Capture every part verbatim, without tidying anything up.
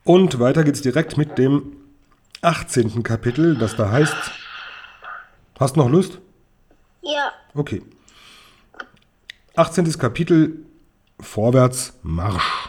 Und weiter geht's direkt mit dem achtzehnten Kapitel, das da heißt... Hast du noch Lust? Ja. Okay. achtzehntes Kapitel, Vorwärts Marsch.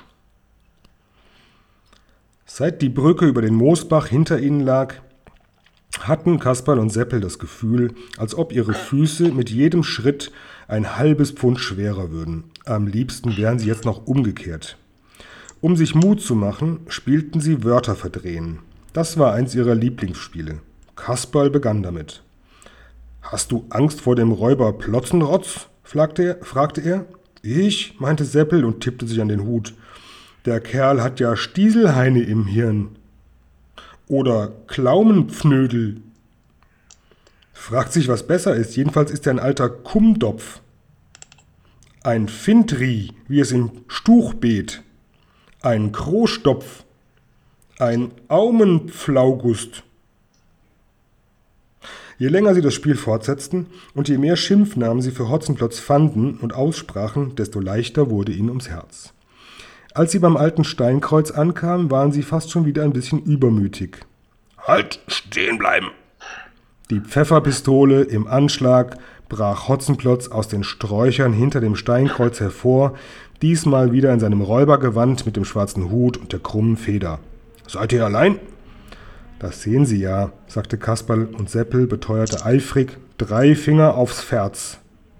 Seit die Brücke über den Moosbach hinter ihnen lag, hatten Kasperl und Seppel das Gefühl, als ob ihre Füße mit jedem Schritt ein halbes Pfund schwerer würden. Am liebsten wären sie jetzt noch umgekehrt. Um sich Mut zu machen, spielten sie Wörter verdrehen. Das war eins ihrer Lieblingsspiele. Kasperl begann damit. »Hast du Angst vor dem Räuber Plotzenrotz?« fragte er, fragte er. »Ich?«, meinte Seppel und tippte sich an den Hut. »Der Kerl hat ja Stieselheine im Hirn.« »Oder Klaumenpfnödel.« Fragt sich, was besser ist. Jedenfalls ist er ein alter Kummdopf. Ein Fintri, wie es im Stuchbeet. Ein Krohstopf. Ein Aumenpflaugust. Je länger sie das Spiel fortsetzten und je mehr Schimpfnamen sie für Hotzenplotz fanden und aussprachen, desto leichter wurde ihnen ums Herz. Als sie beim alten Steinkreuz ankamen, waren sie fast schon wieder ein bisschen übermütig. »Halt, stehen bleiben!« Die Pfefferpistole im Anschlag brach Hotzenplotz aus den Sträuchern hinter dem Steinkreuz hervor, diesmal wieder in seinem Räubergewand mit dem schwarzen Hut und der krummen Feder. »Seid ihr allein?« »Das sehen Sie ja«, sagte Kasperl, und Seppel beteuerte eifrig, »drei Finger aufs Ferz.«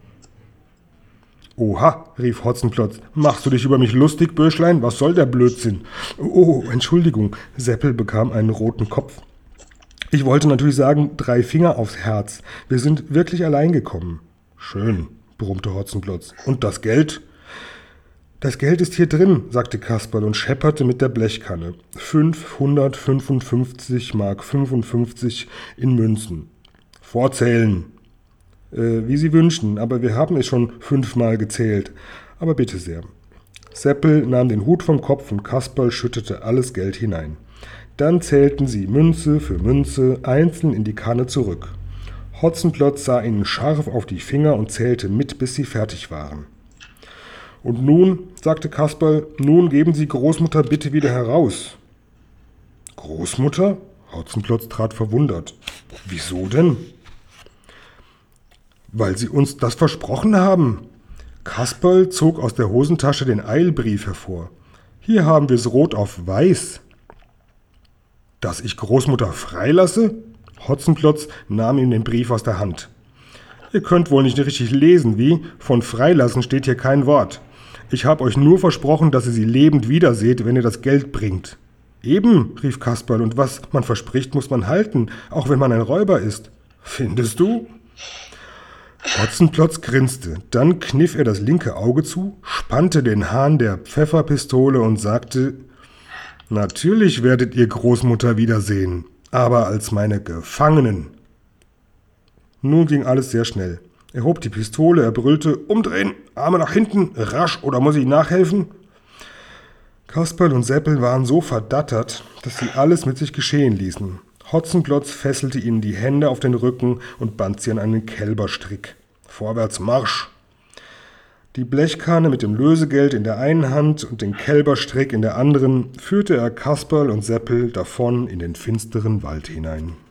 »Oha«, rief Hotzenplotz, »machst du dich über mich lustig, Böschlein? Was soll der Blödsinn?« »Oh, Entschuldigung«, Seppel bekam einen roten Kopf. »Ich wollte natürlich sagen, drei Finger aufs Herz. Wir sind wirklich allein gekommen.« »Schön«, brummte Hotzenplotz. »Und das Geld?« »Das Geld ist hier drin«, sagte Kasperl und schepperte mit der Blechkanne. fünfhundertfünfundfünfzig Mark fünfundfünfzig in Münzen. »Vorzählen.« Äh, »wie Sie wünschen, aber wir haben es schon fünfmal gezählt. Aber bitte sehr.« Seppel nahm den Hut vom Kopf und Kasperl schüttete alles Geld hinein. Dann zählten sie Münze für Münze einzeln in die Kanne zurück. Hotzenplotz sah ihnen scharf auf die Finger und zählte mit, bis sie fertig waren. »Und nun«, sagte Kasperl, »nun geben Sie Großmutter bitte wieder heraus.« »Großmutter?« Hotzenplotz trat verwundert. »Wieso denn?« »Weil Sie uns das versprochen haben.« Kasperl zog aus der Hosentasche den Eilbrief hervor. »Hier haben wir es rot auf weiß.« »Dass ich Großmutter freilasse?« Hotzenplotz nahm ihm den Brief aus der Hand. »Ihr könnt wohl nicht richtig lesen, wie? Von freilassen steht hier kein Wort. Ich habe euch nur versprochen, dass ihr sie lebend wiederseht, wenn ihr das Geld bringt.« »Eben«, rief Kasperl, »und was man verspricht, muss man halten, auch wenn man ein Räuber ist.« »Findest du?« Hotzenplotz grinste, dann kniff er das linke Auge zu, spannte den Hahn der Pfefferpistole und sagte, »Natürlich werdet ihr Großmutter wiedersehen, aber als meine Gefangenen.« Nun ging alles sehr schnell. Er hob die Pistole, er brüllte, »Umdrehen, Arme nach hinten, rasch, oder muss ich nachhelfen?« Kasperl und Seppel waren so verdattert, dass sie alles mit sich geschehen ließen. Hotzenplotz fesselte ihnen die Hände auf den Rücken und band sie an einen Kälberstrick. »Vorwärts Marsch!« Die Blechkanne mit dem Lösegeld in der einen Hand und den Kälberstrick in der anderen führte er Kasperl und Seppel davon in den finsteren Wald hinein.